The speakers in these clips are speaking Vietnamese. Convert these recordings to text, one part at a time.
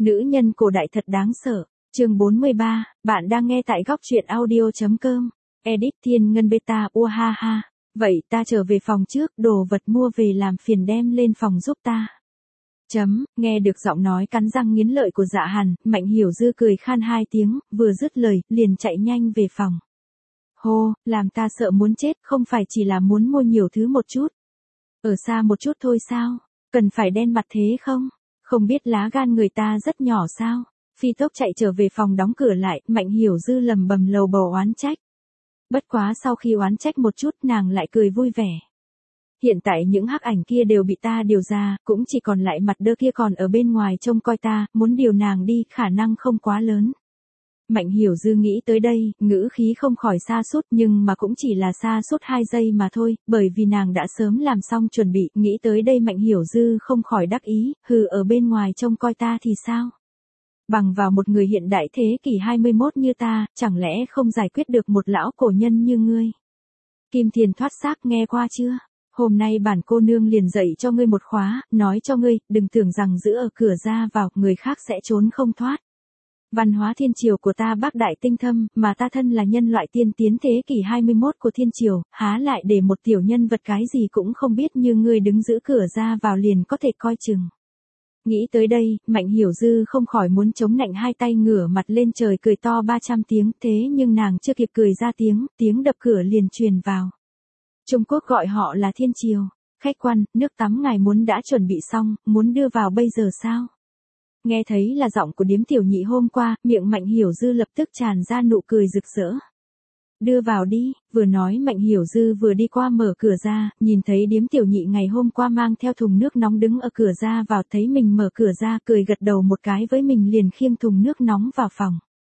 Nữ nhân cổ đại thật đáng sợ. Chương 43, bạn đang nghe tại góc truyện audio.com. Edit Thiên Ngân Beta ha ha. Vậy ta trở về phòng trước, đồ vật mua về làm phiền đem lên phòng giúp ta. Nghe được giọng nói cắn răng nghiến lợi của Dạ Hàn, Mạnh Hiểu Dư cười khan hai tiếng, vừa dứt lời, liền chạy nhanh về phòng. Hô, làm ta sợ muốn chết, không phải chỉ là muốn mua nhiều thứ một chút. Ở xa một chút thôi sao? Cần phải đen mặt thế không? Không biết lá gan người ta rất nhỏ sao? Phi tốc chạy trở về phòng đóng cửa lại, Mạnh Hiểu Dư lầm bầm lầu bầu oán trách. Bất quá sau khi oán trách một chút nàng lại cười vui vẻ. Hiện tại những hắc ảnh kia đều bị ta điều ra, cũng chỉ còn lại mặt đơ kia còn ở bên ngoài trông coi ta, muốn điều nàng đi khả năng không quá lớn. Mạnh Hiểu Dư nghĩ tới đây, ngữ khí không khỏi sa sút nhưng mà cũng chỉ là sa sút 2 giây mà thôi, bởi vì nàng đã sớm làm xong chuẩn bị, nghĩ tới đây Mạnh Hiểu Dư không khỏi đắc ý, hừ ở bên ngoài trông coi ta thì sao? Bằng vào một người hiện đại thế kỷ 21 như ta, chẳng lẽ không giải quyết được một lão cổ nhân như ngươi? Kim Thiền thoát xác nghe qua chưa? Hôm nay bản cô nương liền dạy cho ngươi một khóa, nói cho ngươi, đừng tưởng rằng giữ ở cửa ra vào, người khác sẽ trốn không thoát. Văn hóa thiên triều của ta bác đại tinh thâm, mà ta thân là nhân loại tiên tiến thế kỷ 21 của thiên triều, há lại để một tiểu nhân vật cái gì cũng không biết như ngươi đứng giữ cửa ra vào liền có thể coi chừng. Nghĩ tới đây, Mạnh Hiểu Dư không khỏi muốn chống nạnh hai tay ngửa mặt lên trời cười to 300 tiếng, thế nhưng nàng chưa kịp cười ra tiếng đập cửa liền truyền vào. Trung Quốc gọi họ là thiên triều. Khách quan, nước tắm ngài muốn đã chuẩn bị xong, muốn đưa vào bây giờ sao? Nghe thấy là giọng của điếm tiểu nhị hôm qua, miệng Mạnh Hiểu Dư lập tức tràn ra nụ cười rực rỡ. Đưa vào đi, vừa nói Mạnh Hiểu Dư vừa đi qua mở cửa ra, nhìn thấy điếm tiểu nhị ngày hôm qua mang theo thùng nước nóng đứng ở cửa ra vào, thấy mình mở cửa ra cười gật đầu một cái với mình liền khiêng thùng nước nóng vào phòng.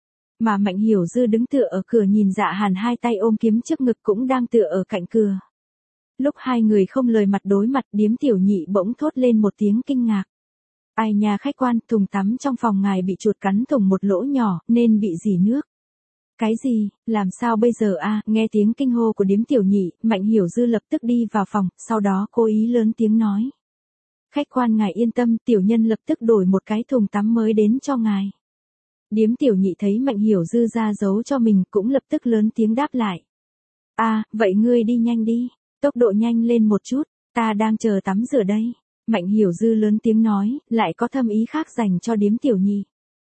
Mà Mạnh Hiểu Dư đứng tựa ở cửa nhìn Dạ Hàn hai tay ôm kiếm trước ngực cũng đang tựa ở cạnh cửa. Lúc hai người không lời mặt đối mặt điếm tiểu nhị bỗng thốt lên một tiếng kinh ngạc. Ai nhà khách quan, thùng tắm trong phòng ngài bị chuột cắn thủng một lỗ nhỏ, nên bị rỉ nước. Cái gì, làm sao bây giờ a? Nghe tiếng kinh hô của điếm tiểu nhị, Mạnh Hiểu Dư lập tức đi vào phòng, sau đó cố ý lớn tiếng nói. Khách quan ngài yên tâm, tiểu nhân lập tức đổi một cái thùng tắm mới đến cho ngài. Điếm tiểu nhị thấy Mạnh Hiểu Dư ra giấu cho mình cũng lập tức lớn tiếng đáp lại. Vậy ngươi đi nhanh đi, tốc độ nhanh lên một chút, ta đang chờ tắm rửa đây. Mạnh Hiểu Dư lớn tiếng nói, lại có thâm ý khác dành cho điếm tiểu nhị.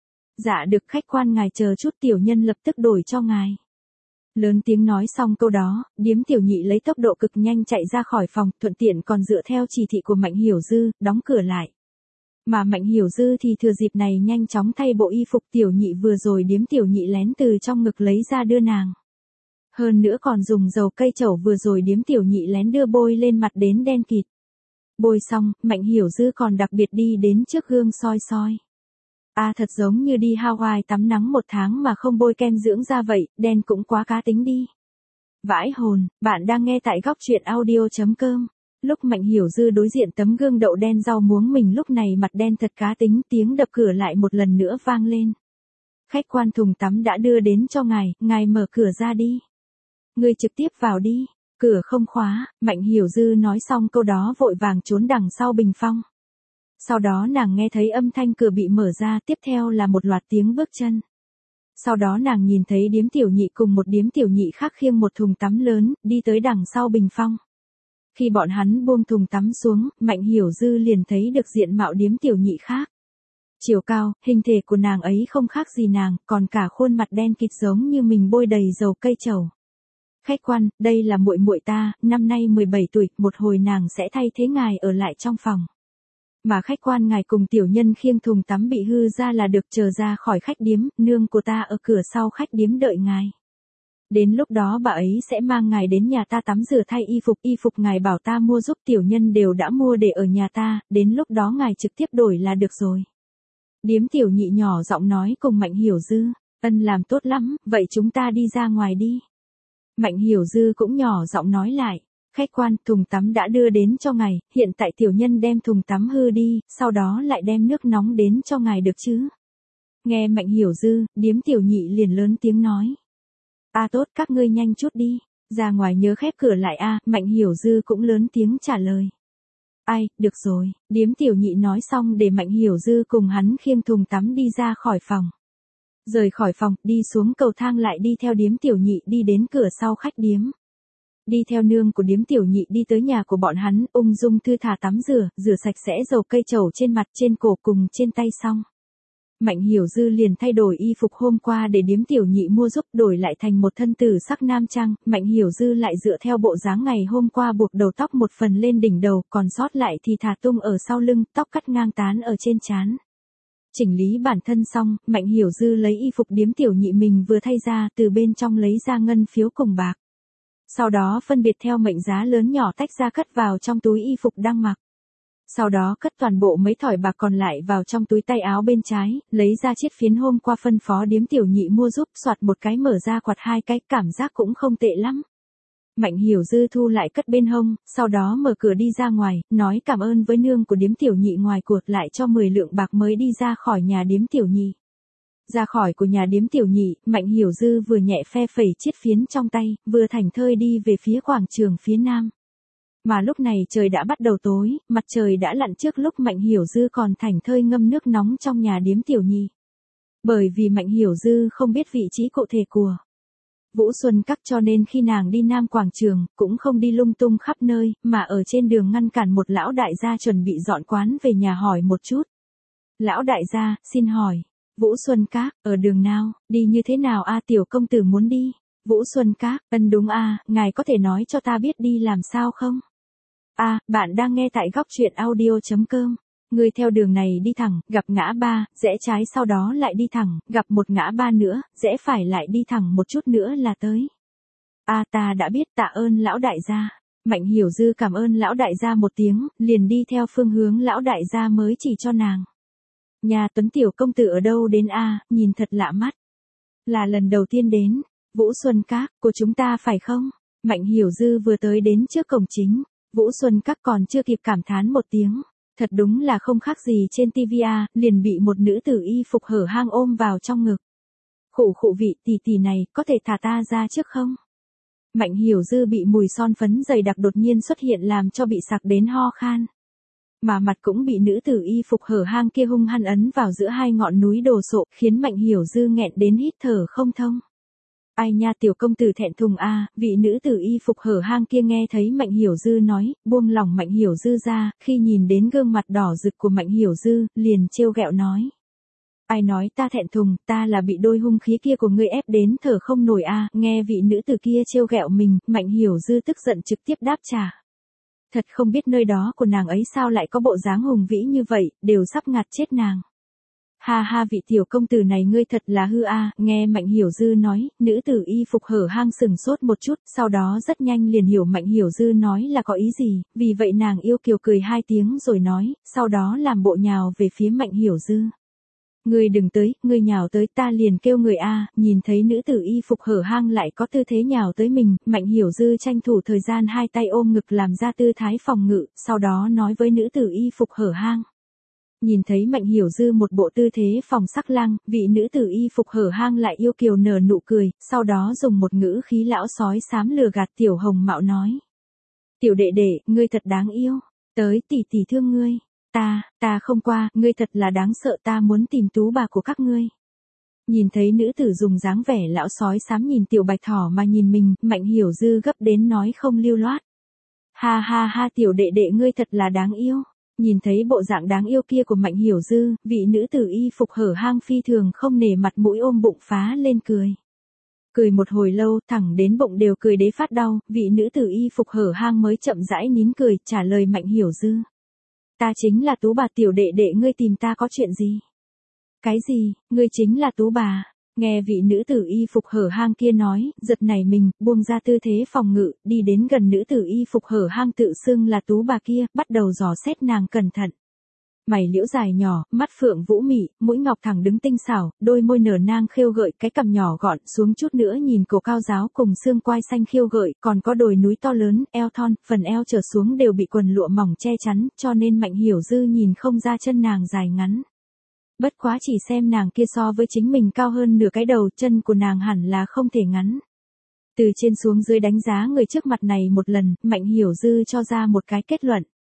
Dạ được khách quan ngài chờ chút tiểu nhân lập tức đổi cho ngài. Lớn tiếng nói xong câu đó, điếm tiểu nhị lấy tốc độ cực nhanh chạy ra khỏi phòng, thuận tiện còn dựa theo chỉ thị của Mạnh Hiểu Dư, đóng cửa lại. Mà Mạnh Hiểu Dư thì thừa dịp này nhanh chóng thay bộ y phục tiểu nhị vừa rồi điếm tiểu nhị lén từ trong ngực lấy ra đưa nàng. Hơn nữa còn dùng dầu cây trầu vừa rồi điếm tiểu nhị lén đưa bôi lên mặt đến đen kịt. Bôi xong, Mạnh Hiểu Dư còn đặc biệt đi đến trước gương soi soi. Thật giống như đi Hawaii tắm nắng 1 tháng mà không bôi kem dưỡng da vậy, đen cũng quá cá tính đi. Vãi hồn, bạn đang nghe tại góc truyện audio.com. Lúc Mạnh Hiểu Dư đối diện tấm gương đậu đen rau muống mình lúc này mặt đen thật cá tính, tiếng đập cửa lại một lần nữa vang lên. Khách quan thùng tắm đã đưa đến cho ngài mở cửa ra đi. Ngươi trực tiếp vào đi, cửa không khóa, Mạnh Hiểu Dư nói xong câu đó vội vàng trốn đằng sau bình phong. Sau đó nàng nghe thấy âm thanh cửa bị mở ra, tiếp theo là một loạt tiếng bước chân. Sau đó nàng nhìn thấy điếm tiểu nhị cùng một điếm tiểu nhị khác khiêng một thùng tắm lớn, đi tới đằng sau bình phong. Khi bọn hắn buông thùng tắm xuống, Mạnh Hiểu Dư liền thấy được diện mạo điếm tiểu nhị khác. Chiều cao, hình thể của nàng ấy không khác gì nàng, còn cả khuôn mặt đen kịt giống như mình bôi đầy dầu cây trầu. Khách quan, đây là muội muội ta, năm nay 17 tuổi, một hồi nàng sẽ thay thế ngài ở lại trong phòng. Mà khách quan ngài cùng tiểu nhân khiêng thùng tắm bị hư ra là được chờ ra khỏi khách điếm, nương của ta ở cửa sau khách điếm đợi ngài. Đến lúc đó bà ấy sẽ mang ngài đến nhà ta tắm rửa thay y phục ngài bảo ta mua giúp tiểu nhân đều đã mua để ở nhà ta, đến lúc đó ngài trực tiếp đổi là được rồi. Điếm tiểu nhị nhỏ giọng nói cùng Mạnh Hiểu Dư, ân làm tốt lắm, vậy chúng ta đi ra ngoài đi. Mạnh Hiểu Dư cũng nhỏ giọng nói lại. Khách quan, thùng tắm đã đưa đến cho ngài, hiện tại tiểu nhân đem thùng tắm hư đi, sau đó lại đem nước nóng đến cho ngài được chứ. Nghe Mạnh Hiểu Dư, điếm tiểu nhị liền lớn tiếng nói. Tốt, các ngươi nhanh chút đi, ra ngoài nhớ khép cửa lại Mạnh Hiểu Dư cũng lớn tiếng trả lời. Ai, được rồi, Điếm Tiểu Nhị nói xong để Mạnh Hiểu Dư cùng hắn khiêng thùng tắm đi ra khỏi phòng. Rời khỏi phòng, đi xuống cầu thang lại đi theo Điếm Tiểu Nhị đi đến cửa sau khách điếm. Đi theo nương của Điếm Tiểu Nhị đi tới nhà của bọn hắn, ung dung thư thả tắm rửa sạch sẽ dầu cây trầu trên mặt trên cổ cùng trên tay xong. Mạnh Hiểu Dư liền thay đổi y phục hôm qua để Điếm Tiểu Nhị mua giúp đổi lại thành một thân tử sắc nam trang, Mạnh Hiểu Dư lại dựa theo bộ dáng ngày hôm qua buộc đầu tóc một phần lên đỉnh đầu, còn sót lại thì thả tung ở sau lưng, tóc cắt ngang tán ở trên trán. Chỉnh lý bản thân xong, Mạnh Hiểu Dư lấy y phục Điếm Tiểu Nhị mình vừa thay ra, từ bên trong lấy ra ngân phiếu cùng bạc. Sau đó phân biệt theo mệnh giá lớn nhỏ tách ra cất vào trong túi y phục đang mặc. Sau đó cất toàn bộ mấy thỏi bạc còn lại vào trong túi tay áo bên trái, lấy ra chiếc phiến hôm qua phân phó Điếm Tiểu Nhị mua giúp, soạt một cái mở ra quạt hai cái, cảm giác cũng không tệ lắm. Mạnh Hiểu Dư thu lại cất bên hông, sau đó mở cửa đi ra ngoài, nói cảm ơn với nương của Điếm Tiểu Nhị ngoài cuộc, lại cho 10 lượng bạc mới đi ra khỏi nhà Điếm Tiểu Nhị. Ra khỏi của nhà Điếm Tiểu Nhị, Mạnh Hiểu Dư vừa nhẹ phe phẩy chiếc phiến trong tay, vừa thảnh thơi đi về phía quảng trường phía nam. Mà lúc này trời đã bắt đầu tối, mặt trời đã lặn trước lúc Mạnh Hiểu Dư còn thảnh thơi ngâm nước nóng trong nhà Điếm Tiểu Nhị. Bởi vì Mạnh Hiểu Dư không biết vị trí cụ thể của Vũ Xuân Các cho nên khi nàng đi Nam Quảng Trường, cũng không đi lung tung khắp nơi, mà ở trên đường ngăn cản một lão đại gia chuẩn bị dọn quán về nhà hỏi một chút. Lão đại gia, xin hỏi, Vũ Xuân Các, ở đường nào, đi như thế nào a tiểu công tử muốn đi? Vũ Xuân Các, đúng a, ngài có thể nói cho ta biết đi làm sao không? Bạn đang nghe tại góc truyện audio.com. Người theo đường này đi thẳng, gặp ngã ba, rẽ trái sau đó lại đi thẳng, gặp một ngã ba nữa, rẽ phải lại đi thẳng một chút nữa là tới. Ta đã biết, tạ ơn lão đại gia. Mạnh Hiểu Dư cảm ơn lão đại gia một tiếng, liền đi theo phương hướng lão đại gia mới chỉ cho nàng. Nhà Tuấn tiểu công tử ở đâu đến nhìn thật lạ mắt. Là lần đầu tiên đến, Vũ Xuân Các, của chúng ta phải không? Mạnh Hiểu Dư vừa tới đến trước cổng chính, Vũ Xuân Các còn chưa kịp cảm thán một tiếng. Thật đúng là không khác gì trên TV liền bị một nữ tử y phục hở hang ôm vào trong ngực. Khụ vị tỷ này, có thể thả ta ra trước không? Mạnh Hiểu Dư bị mùi son phấn dày đặc đột nhiên xuất hiện làm cho bị sặc đến ho khan. Mà mặt cũng bị nữ tử y phục hở hang kia hung hăng ấn vào giữa hai ngọn núi đồ sộ, khiến Mạnh Hiểu Dư nghẹn đến hít thở không thông. Ai nha tiểu công tử thẹn thùng vị nữ tử y phục hở hang kia nghe thấy Mạnh Hiểu Dư nói, buông lỏng Mạnh Hiểu Dư ra, khi nhìn đến gương mặt đỏ rực của Mạnh Hiểu Dư, liền trêu ghẹo nói. Ai nói ta thẹn thùng, ta là bị đôi hung khí kia của ngươi ép đến thở không nổi nghe vị nữ tử kia trêu ghẹo mình, Mạnh Hiểu Dư tức giận trực tiếp đáp trả. Thật không biết nơi đó của nàng ấy sao lại có bộ dáng hùng vĩ như vậy, đều sắp ngạt chết nàng. Ha vị tiểu công tử này ngươi thật là hư nghe Mạnh Hiểu Dư nói, nữ tử y phục hở hang sừng sốt một chút, sau đó rất nhanh liền hiểu Mạnh Hiểu Dư nói là có ý gì, vì vậy nàng yêu kiều cười hai tiếng rồi nói, sau đó làm bộ nhào về phía Mạnh Hiểu Dư. Ngươi đừng tới, ngươi nhào tới ta liền kêu người nhìn thấy nữ tử y phục hở hang lại có tư thế nhào tới mình, Mạnh Hiểu Dư tranh thủ thời gian hai tay ôm ngực làm ra tư thái phòng ngự, sau đó nói với nữ tử y phục hở hang. Nhìn thấy Mạnh Hiểu Dư một bộ tư thế phòng sắc lang, vị nữ tử y phục hở hang lại yêu kiều nở nụ cười, sau đó dùng một ngữ khí lão sói xám lừa gạt tiểu hồng mạo nói. Tiểu đệ đệ, ngươi thật đáng yêu, tới tỷ thương ngươi, ta không qua, ngươi thật là đáng sợ ta muốn tìm tú bà của các ngươi. Nhìn thấy nữ tử dùng dáng vẻ lão sói xám nhìn tiểu bạch thỏ mà nhìn mình, Mạnh Hiểu Dư gấp đến nói không lưu loát. Ha tiểu đệ đệ ngươi thật là đáng yêu. Nhìn thấy bộ dạng đáng yêu kia của Mạnh Hiểu Dư, vị nữ tử y phục hở hang phi thường không nể mặt mũi ôm bụng phá lên cười. Cười một hồi lâu, thẳng đến bụng đều cười đế phát đau, vị nữ tử y phục hở hang mới chậm rãi nín cười, trả lời Mạnh Hiểu Dư. Ta chính là tú bà tiểu đệ đệ ngươi tìm ta có chuyện gì? Cái gì, ngươi chính là tú bà? Nghe vị nữ tử y phục hở hang kia nói, giật nảy mình, buông ra tư thế phòng ngự, đi đến gần nữ tử y phục hở hang tự xưng là tú bà kia, bắt đầu dò xét nàng cẩn thận. Mày liễu dài nhỏ, mắt phượng vũ mị, mũi ngọc thẳng đứng tinh xảo, đôi môi nở nang khêu gợi, cái cằm nhỏ gọn xuống chút nữa nhìn cổ cao giáo cùng xương quai xanh khêu gợi, còn có đồi núi to lớn, eo thon, phần eo trở xuống đều bị quần lụa mỏng che chắn, cho nên Mạnh Hiểu Dư nhìn không ra chân nàng dài ngắn. Bất quá chỉ xem nàng kia so với chính mình cao hơn nửa cái đầu, chân của nàng hẳn là không thể ngắn. Từ trên xuống dưới đánh giá người trước mặt này một lần, Mạnh Hiểu Dư cho ra một cái kết luận.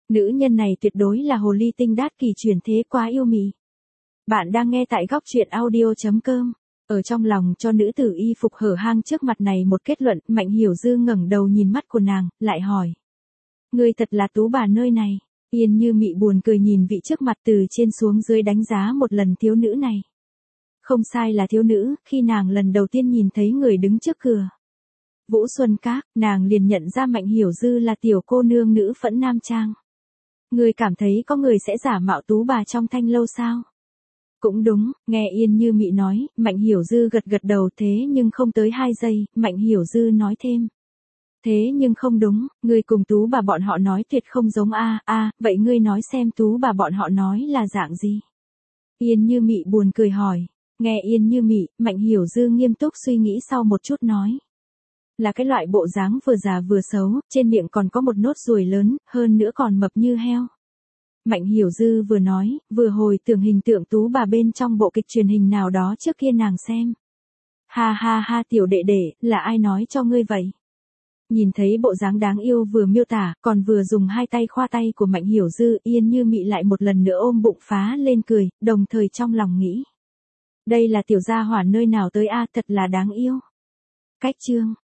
Nữ nhân này tuyệt đối là hồ ly tinh đát kỳ chuyển thế quá yêu mị. Bạn đang nghe tại góc truyện audio.com. Ở trong lòng cho nữ tử y phục hở hang trước mặt này một kết luận, Mạnh Hiểu Dư ngẩng đầu nhìn mắt của nàng, lại hỏi. Ngươi thật là tú bà nơi này. Yên Như Mị buồn cười nhìn vị trước mặt từ trên xuống dưới đánh giá một lần thiếu nữ này. Không sai là thiếu nữ, khi nàng lần đầu tiên nhìn thấy người đứng trước cửa Vũ Xuân Các, nàng liền nhận ra Mạnh Hiểu Dư là tiểu cô nương nữ phẫn nam trang. Ngươi cảm thấy có người sẽ giả mạo tú bà trong thanh lâu sao? Cũng đúng, nghe Yên Như Mị nói, Mạnh Hiểu Dư gật gật đầu thế nhưng không tới 2 giây, Mạnh Hiểu Dư nói thêm. Thế nhưng không đúng, ngươi cùng tú bà bọn họ nói tuyệt không giống vậy ngươi nói xem tú bà bọn họ nói là dạng gì? Yên Như Mị buồn cười hỏi, nghe Yên Như Mị, Mạnh Hiểu Dư nghiêm túc suy nghĩ sau một chút nói. Là cái loại bộ dáng vừa già vừa xấu, trên miệng còn có một nốt ruồi lớn, hơn nữa còn mập như heo. Mạnh Hiểu Dư vừa nói, vừa hồi tưởng hình tượng tú bà bên trong bộ kịch truyền hình nào đó trước kia nàng xem. Ha ha ha tiểu đệ đệ, là ai nói cho ngươi vậy? Nhìn thấy bộ dáng đáng yêu vừa miêu tả, còn vừa dùng 2 tay khoa tay của Mạnh Hiểu Dư, Yên Như Mị lại một lần nữa ôm bụng phá lên cười, đồng thời trong lòng nghĩ. Đây là tiểu gia hỏa nơi nào tới thật là đáng yêu. Cách chương